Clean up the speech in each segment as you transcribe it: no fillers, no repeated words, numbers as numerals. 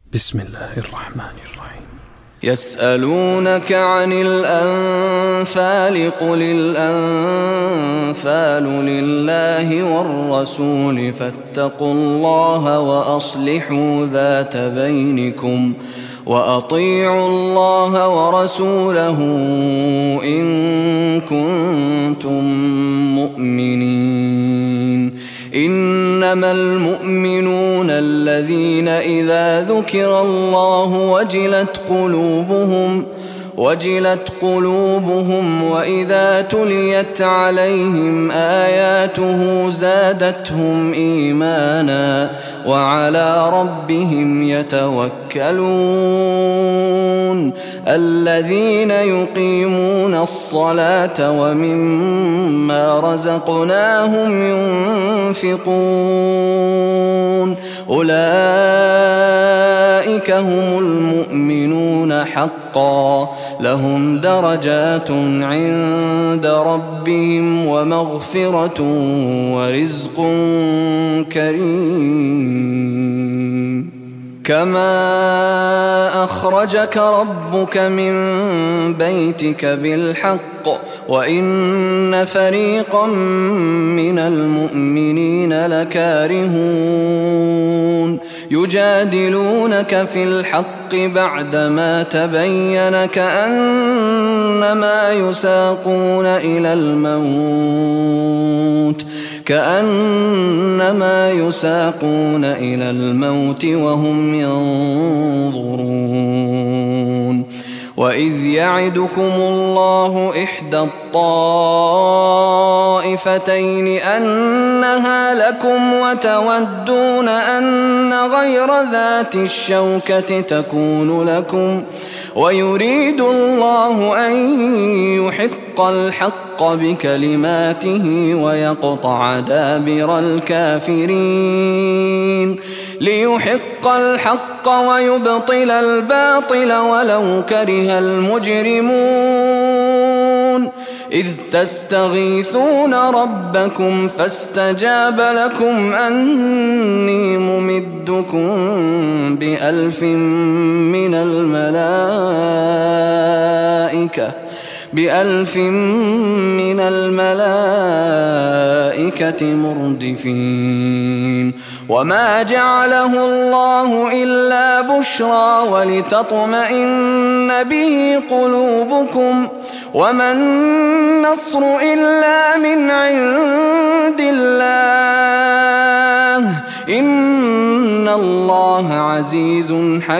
بسم الله الرحمن الرحيم. يسألونك عن الأنفال قل الأنفال لله والرسول فاتقوا الله وأصلحوا ذات بينكم وأطيعوا الله ورسوله إن كنتم مؤمنين. إنما المؤمنون الذين إذا ذكر الله وجلت قلوبهم وإذا تليت عليهم آياته زادتهم إيمانا وعلى ربهم يتوكلون. الذين يقيمون الصلاة ومما رزقناهم ينفقون أولئك هم المؤمنون حقا لهم درجات عند ربهم ومغفرة ورزق كريم. كما أخرجك ربك من بيتك بالحق وإن فريقا من المؤمنين لكارهون يجادلونك في الحق بعدما تبين كأنما يساقون إلى الموت وهم ينظرون. وإذ يعدكم الله إحدى الطائفتين أنها لكم وتودون أن غير ذات الشوكة تكون لكم ويريد الله أن يحق الحق بكلماته ويقطع دابر الكافرين ليحق الحق ويبطل الباطل ولو كره المجرمون. إذ تستغيثون ربكم فاستجاب لكم أني ممدكم بألف من الملائكة مردفين. وما جعله الله إلا بشرى ولتطمئن به قلوبكم وما النصر إلا من عند الله إن الله عزيز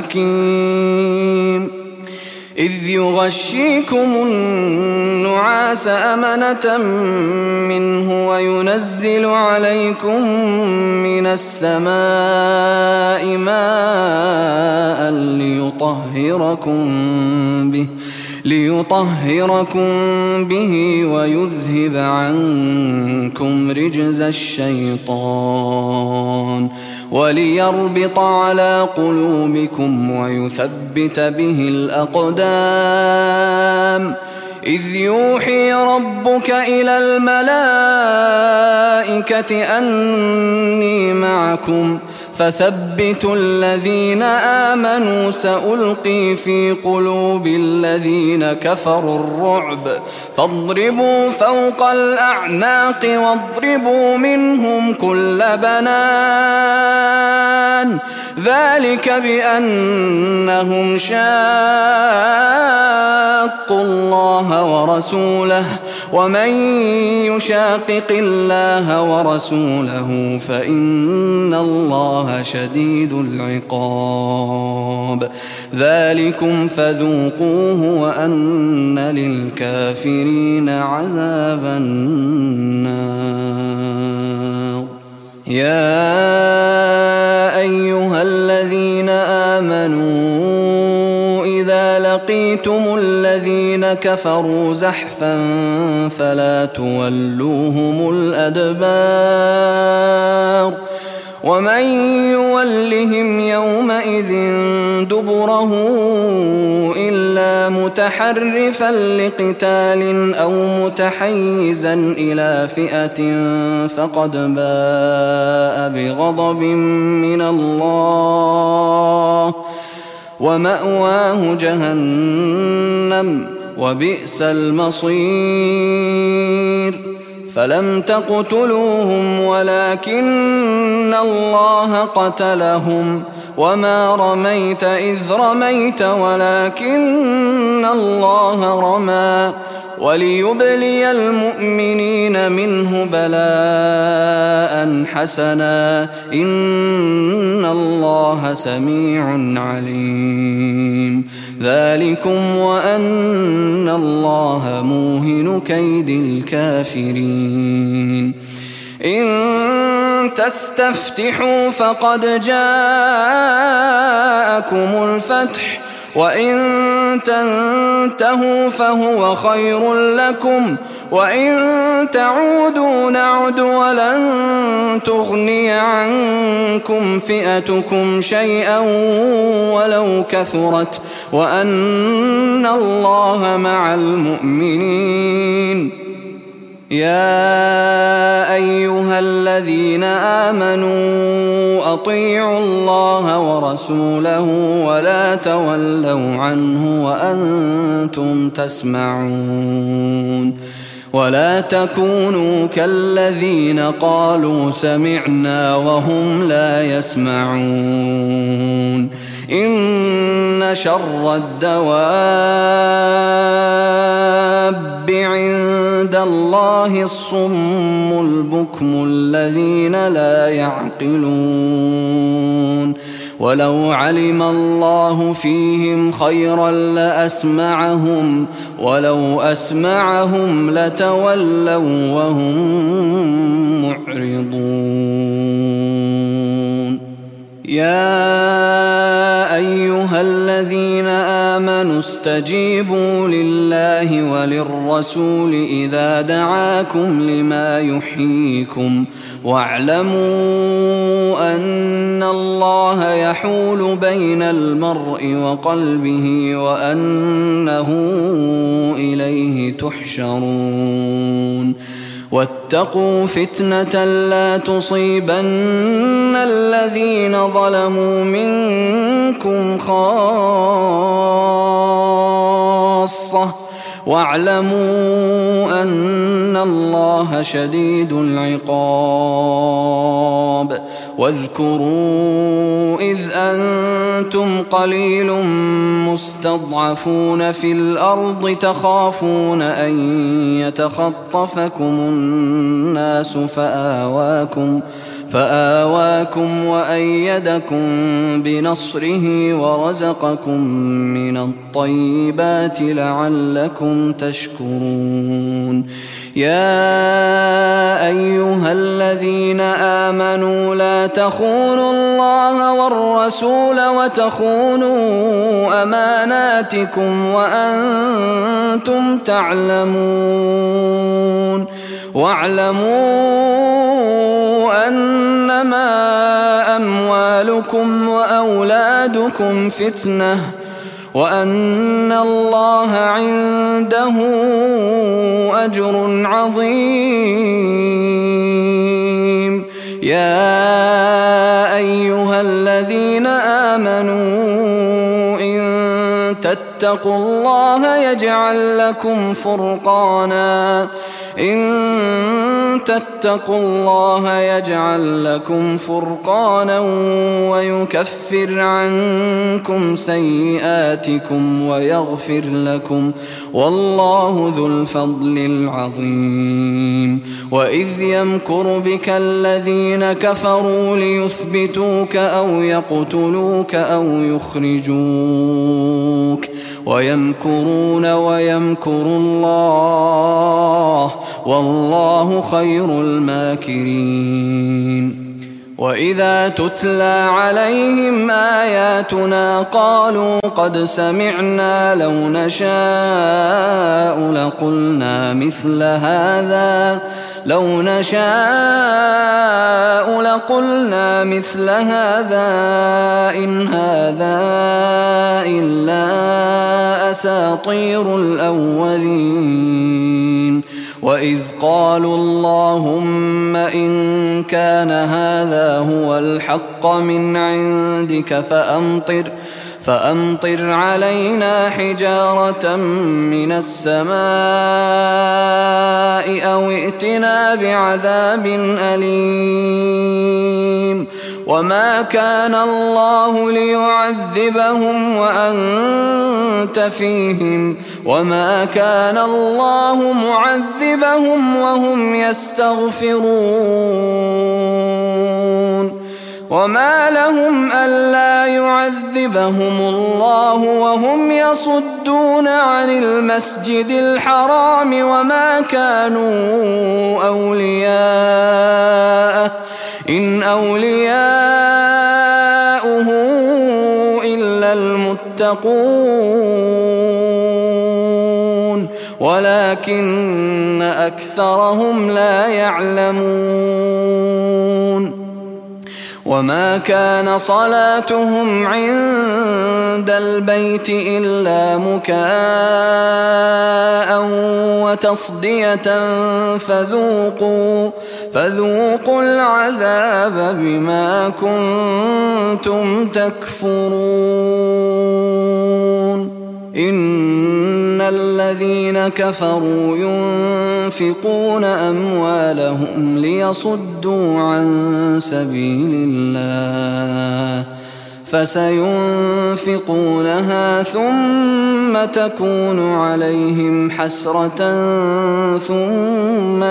حكيم. إذ يغشيكم النعاس أمنة منه وينزل عليكم من السماء ماء ليطهركم به ويذهب عنكم رجز الشيطان وليربط على قلوبكم ويثبت به الأقدام. إذ يوحي ربك إلى الملائكة أني معكم فثبتوا الذين آمنوا سألقي في قلوب الذين كفروا الرعب فاضربوا فوق الأعناق واضربوا منهم كل بنان ذلك بأنهم شاقوا الله ورسوله ومن يشاقق الله ورسوله فإن الله شديد العقاب. ذلكم فذوقوه وأن للكافرين عذاب النار. يا أيها الذين آمنوا إذا لقيتم الذين كفروا زحفا فلا تولوهم الأدبار ومن يولهم يومئذ دبره إلا متحرفا لقتال أو متحيزا إلى فئة فقد باء بغضب من الله ومأواه جهنم وبئس المصير فلم تقتلوهم ولكن الله قتلهم وما رميت إذ رميت ولكن الله رمى وليبلي المؤمنين منه بلاء حسنا إن الله سميع عليم ذلكم وأن الله موهن كيد الكافرين إن تستفتحوا فقد جاءكم الفتح وإن تنتهوا فهو خير لكم وإن تعودوا نعد ولن تغني عنكم فئتكم شيئا ولو كثرت وأن الله مع المؤمنين يا أيها الذين آمنوا أطيعوا الله ورسوله ولا تولوا عنه وأنتم تسمعون ولا تكونوا كالذين قالوا سمعنا وهم لا يسمعون إن شر الدواب عند الله الصم البكم الذين لا يعقلون ولو علم الله فيهم خيرا لأسمعهم ولو أسمعهم لتولوا وهم معرضون يا أيها الذين آمنوا استجيبوا لله وللرسول إذا دعاكم لما يحييكم واعلموا أن الله يحول بين المرء وقلبه وأنه إليه تحشرون واتقوا فتنة لا تصيبن الذين ظلموا منكم خاصة واعلموا أن الله شديد العقاب واذكروا إذ أنتم قليل مستضعفون في الأرض تخافون أن يتخطفكم الناس فآواكم وأيدكم بنصره ورزقكم من الطيبات لعلكم تشكرون يا أيها الذين آمنوا لا تخونوا الله والرسول وتخونوا أماناتكم وأنتم تعلمون واعلموا أنما أموالكم وأولادكم فتنة وأن الله عنده أجر عظيم يا أيها الذين آمنوا إن تتقوا الله يجعل لكم فرقانا ويكفر عنكم سيئاتكم ويغفر لكم والله ذو الفضل العظيم وإذ يمكر بك الذين كفروا ليثبتوك أو يقتلوك أو يخرجوك ويمكرون ويمكر الله والله خير الماكرين وإذا تتلى عليهم آياتنا قالوا قد سمعنا لو نشاء لقلنا مثل هذا إن هذا إلا أساطير الأولين وإذ قالوا اللهم إن كان هذا هو الحق من عندك فأمطر علينا حجارة من السماء أو ائتنا بعذاب أليم وما كان الله ليعذبهم وأنت فيهم وما كان الله معذبهم وهم يستغفرون وما لهم ألا يعذبهم الله وهم يصدون عن المسجد الحرام وما كانوا أولياءه إن أولياؤه إلا المتقون ولكن أكثرهم لا يعلمون وما كان صلاتهم عند البيت إلا مكاء وتصدية فذوقوا العذاب بما كنتم تكفرون إن الذين كفروا ينفقون أموالهم ليصدوا عن سبيل الله فسينفقونها ثم تكون عليهم حسرة ثم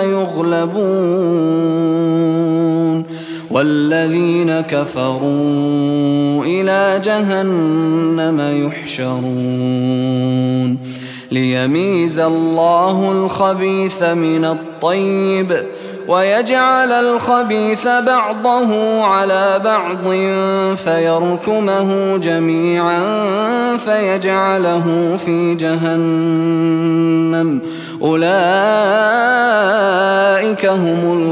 يغلبون والذين كفروا إلى جهنم يحشرون ليميز الله الخبيث من الطيب ويجعل الخبيث بعضه على بعض فيركمه جميعا فيجعله في جهنم أولئك هم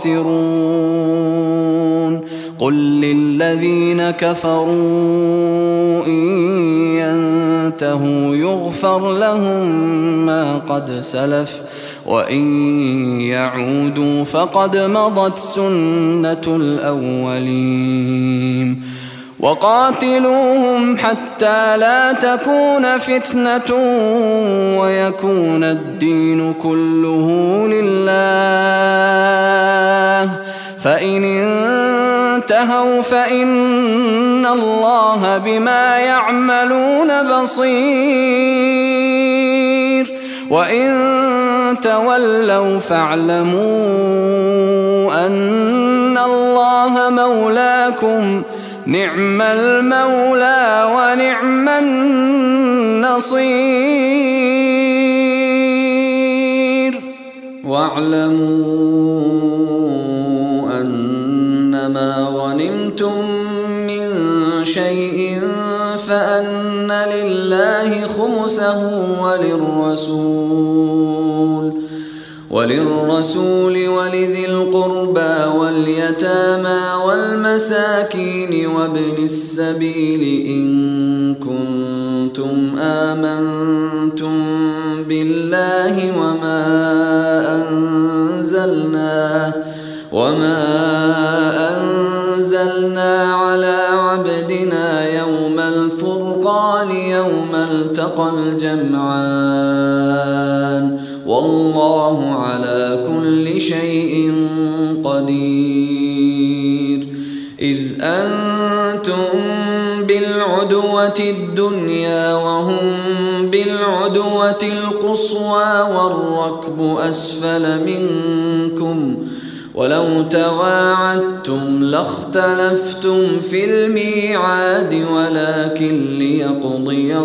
الخاسرون قل للذين كفروا إن ينتهوا يغفر لهم ما قد سلف وإن يعودوا فقد مضت سنة الأولين وقاتلوهم حتى لا تكون فتنة ويكون الدين كله لله فإن انتهوا فإن الله بما يعملون بصير وإن تولوا فاعلموا أن الله مولاكم نعم المولى ونعم النصير واعلموا أنما غنمتم من شيء فأن لله خمسه وللرسول ولذي القربى واليتامى والمساكين وابن السبيل إن كنتم آمنتم بالله وما أنزلنا على عبدنا يوم الفرقان يوم التقى الجمعان والله على كل شيء قدير إذ أنتم بالعدوة الدنيا وهم بالعدوة القصوى والركب أسفل منكم ولو تواعدتم لاختلفتم في الميعاد ولكن ليقضي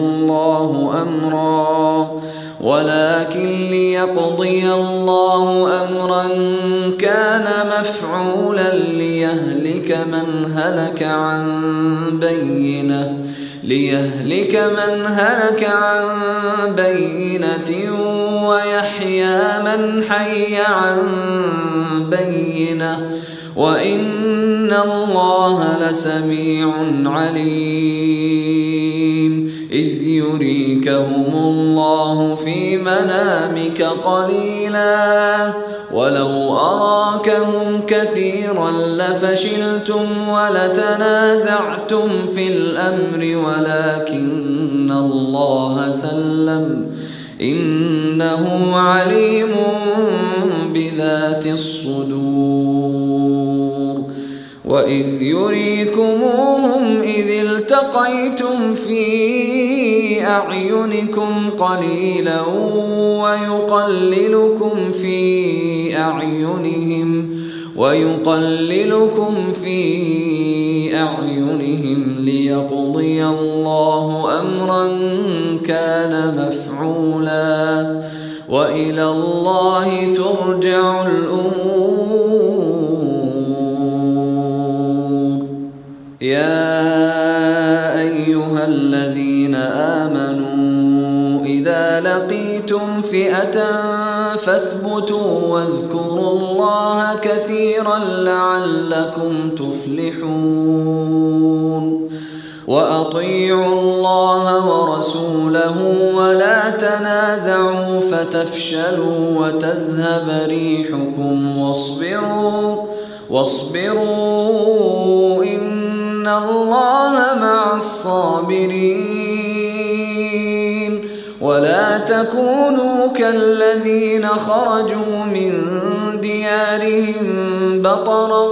الله أمرا كان مفعولا ليهلك من هلك عن بينة ويحيى من حي عن بينة وإن الله لسميع عليم إذ يريكهم الله في منامك قليلا ولو أراكهم كثيرا لفشلتم ولتنازعتم في الأمر ولكن الله سلم إنه عليم بذات الصدور وإذ يريكموهم إذ التقيتم في أعينكم قليلا ويقللكم في أعينهم ليقضي الله أمرا كان مفعولا وإلى الله ترجع الأمور يا أيها الذين آمنوا إذا لقيتم فئة فاثبتوا واذكروا الله كثيرا لعلكم تفلحون وأطيعوا الله ورسوله ولا تنازعوا فتفشلوا وتذهب ريحكم واصبروا إن الله مع الصابرين ولا تكونوا كالذين خرجوا من ديارهم بطرا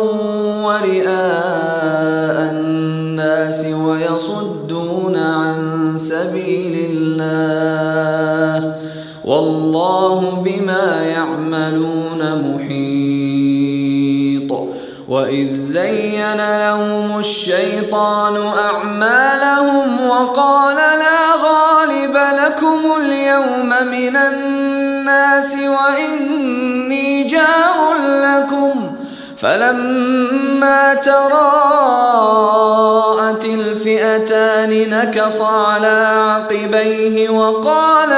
ورئاء الناس ويصدون عن سبيل الله والله بما يعملون محيط وإذ زين لهم الشيطان أعمالهم وقال لا غالب لكم اليوم من الناس وإني جار لكم فلما تراءت الفئتان نكص على عقبيه وقال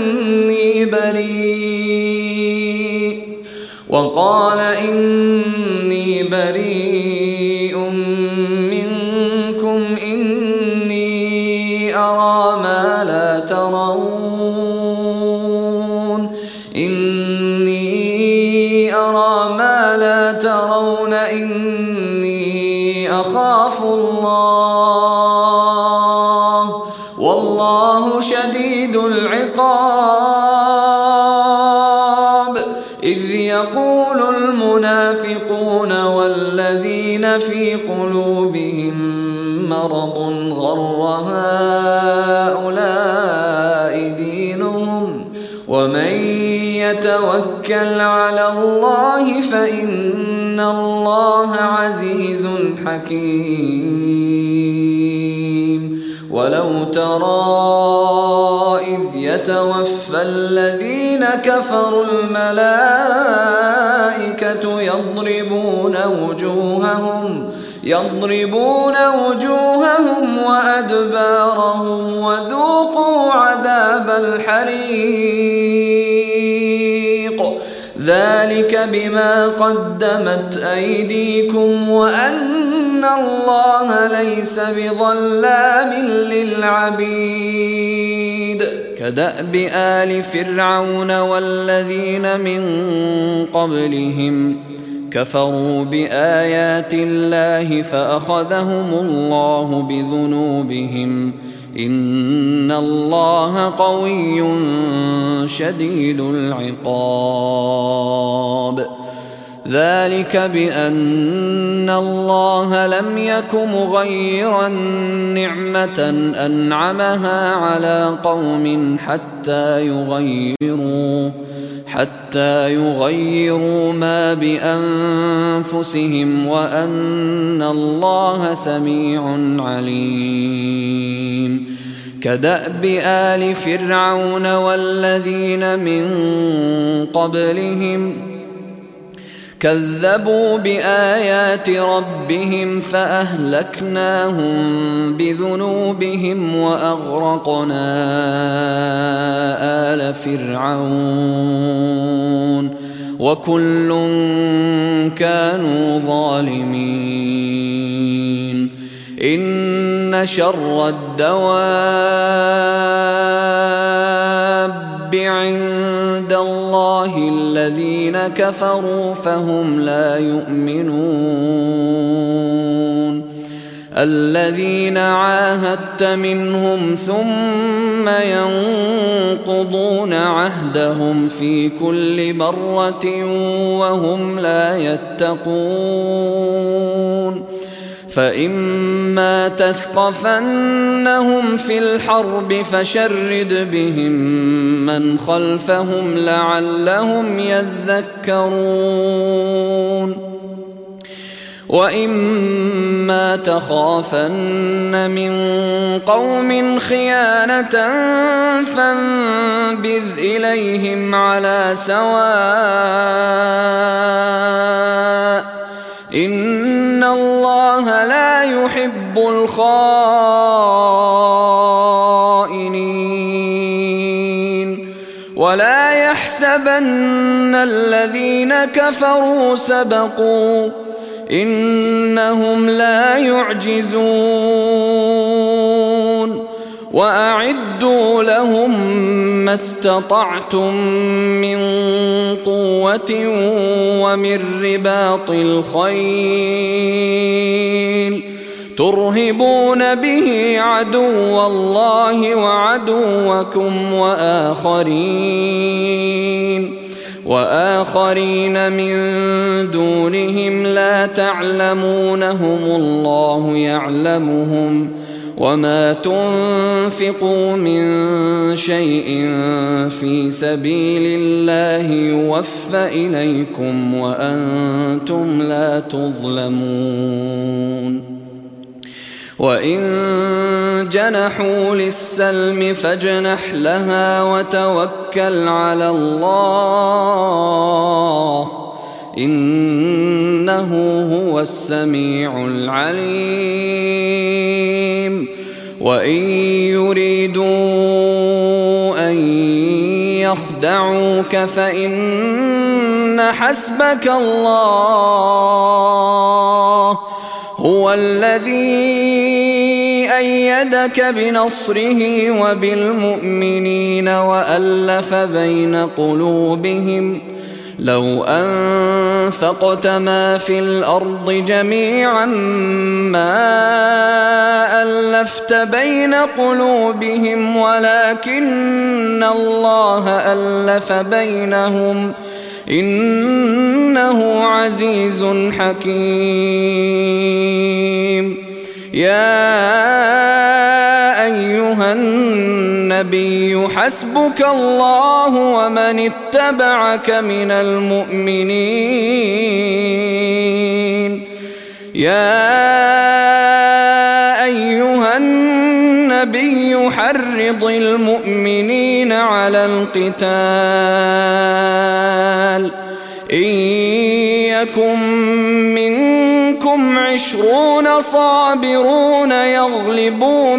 إني بريء منكم إني أرى ما لا ترون إني أخاف الله والله شديد العقاب إذ يقول المنافقون والذين في قلوبهم مرض غر هؤلاء دينهم ومن يتوكل على الله فإن الله عزيز حكيم ولو ترى إذ يتوفى الذين كفروا الملائكة يضربون وجوههم وأدبارهم وذوقوا عذاب الحريق ذلك بما قدمت أيديكم وأن الله ليس بظلام للعبيد كدأب آل فرعون والذين من قبلهم كفروا بآيات الله فأخذهم الله بذنوبهم إن الله قوي شديد العقاب ذلك بأن الله لم يك مغيرا نعمة أنعمها على قوم حتى يغيروا ما بأنفسهم وأن الله سميع عليم كدأب آل فرعون والذين من قبلهم كذبوا بآيات ربهم فأهلكناهم بذنوبهم وأغرقنا آل فرعون وكل كانوا ظالمين إن شر الدواب عند الله الذين كفروا فهم لا يؤمنون الذين عاهدت منهم ثم ينقضون عهدهم في كل مرة وهم لا يتقون فإما تثقفنهم في الحرب فشرد بهم من خلفهم لعلهم يذكرون وإما تخافن من قوم خيانة فانبذ إليهم على سواء إن الله لا يحب الخائنين ولا يحسبن الذين كفروا سبقوا إنهم لا يعجزون وأعدوا لهم ما استطعتم من قوة ومن رباط الخيل ترهبون به عدو الله وعدوكم وآخرين من دونهم لا تعلمونهم الله يعلمهم وما تنفقوا من شيء في سبيل الله يوفى إليكم وأنتم لا تظلمون وإن جنحوا للسلم فاجنح لها وتوكل على الله إنه هو السميع العليم وإن يريدوا أن يخدعوك فإن حسبك الله هو الذي أيدك بنصره وبالمؤمنين وألف بين قلوبهم لو أنفقت ما في الأرض جميعا ما ألفت بين قلوبهم ولكن الله ألف بينهم إنه عزيز حكيم يا أيها النبي حسبك الله ومن اتبعك من المؤمنين يا أيها النبي حرض المؤمنين على القتال إن يكن منكم 20 صابرون يغلبوا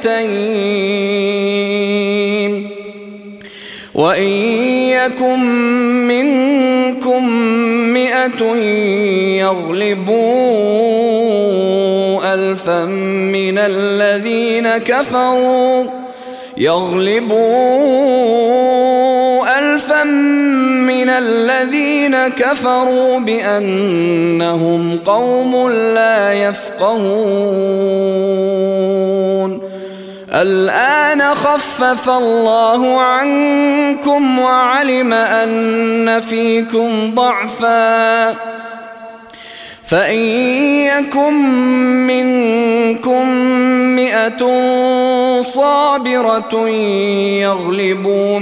200 وإن يكن منكم 100 يغلبوا 1000 من الذين كفروا بأنهم قوم لا يفقهون الآن خفف الله عنكم وعلم أن فيكم ضعفا فإن يكن منكم 100 صابرة يغلبوا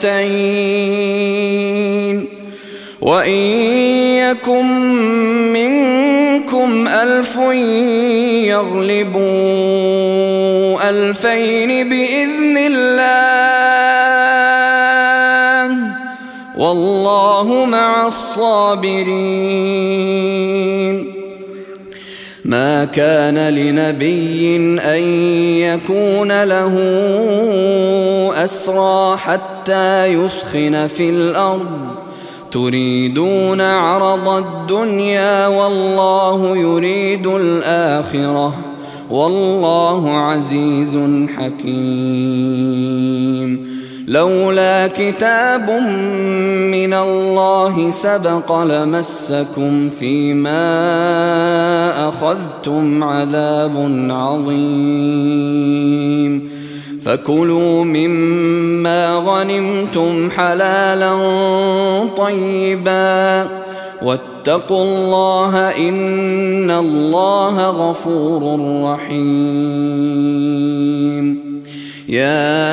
200 وإن يكن منكم 1000 يغلبوا 2000 بإذن الله والله مع الصابرين ما كان لنبي أن يكون له أسرى حتى يثخن في الأرض تريدون عرض الدنيا والله يريد الآخرة والله عزيز حكيم. لولا كتاب من الله سبق لمسكم فيما أخذتم عذاب عظيم. فكلوا مما غنمتم حلالا طيبا واتقوا الله إن الله غفور رحيم. يا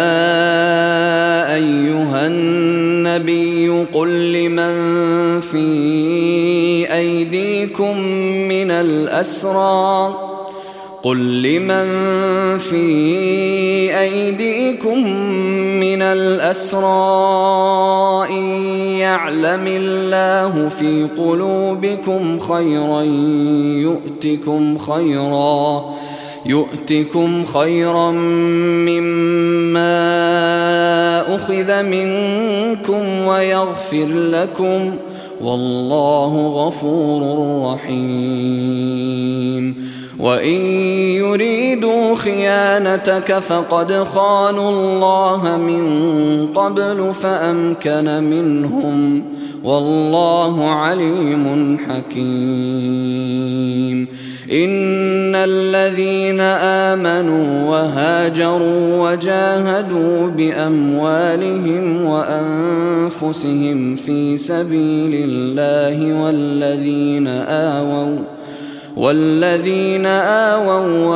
أيها النبي قل لمن في أيديكم من الأسرى إن يعلم الله في قلوبكم خيرا يؤتكم خيرا مما أخذ منكم ويغفر لكم والله غفور رحيم. وإن يريدوا خيانتك فقد خانوا الله من قبل فأمكن منهم والله عليم حكيم. إن الذين آمنوا وهاجروا وجاهدوا بأموالهم وأنفسهم في سبيل الله والذين آووا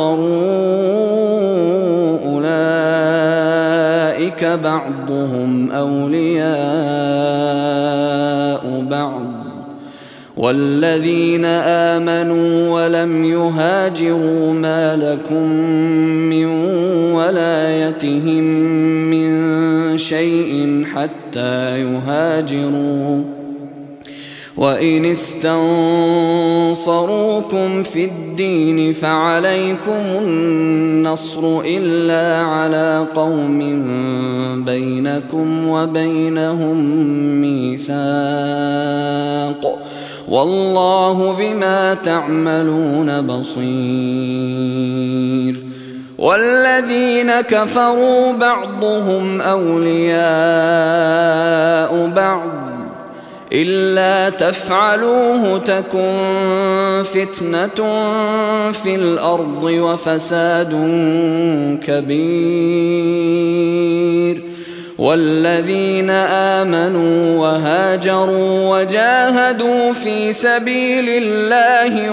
ونصروا أولئك بعضهم أولياء بعض والذين آمنوا ولم يهاجروا ما لكم من ولايتهم من شيء حتى يهاجروا وإن استنصروكم في الدين فعليكم النصر إلا على قوم بينكم وبينهم ميثاق والله بما تعملون بصير. والذين كفروا بعضهم أولياء بعض إلا تفعلوه تكن فتنة في الأرض وفساد كبير. والذين آمنوا وهاجروا وجاهدوا في سبيل الله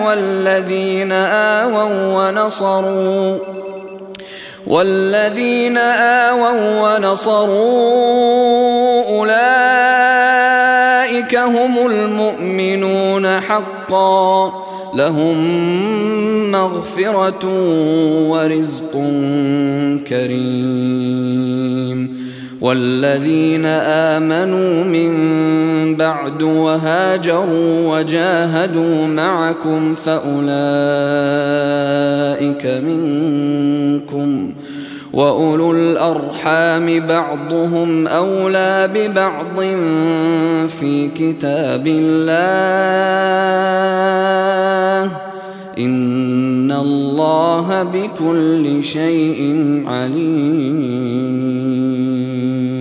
والذين آووا ونصروا أولئك هم المؤمنون حقا لهم مغفرة ورزق كريم. والذين آمنوا من بعد وهاجروا وجاهدوا معكم فأولئك منكم وأولو الأرحام بعضهم أولى ببعض في كتاب الله إن الله بكل شيء عليم.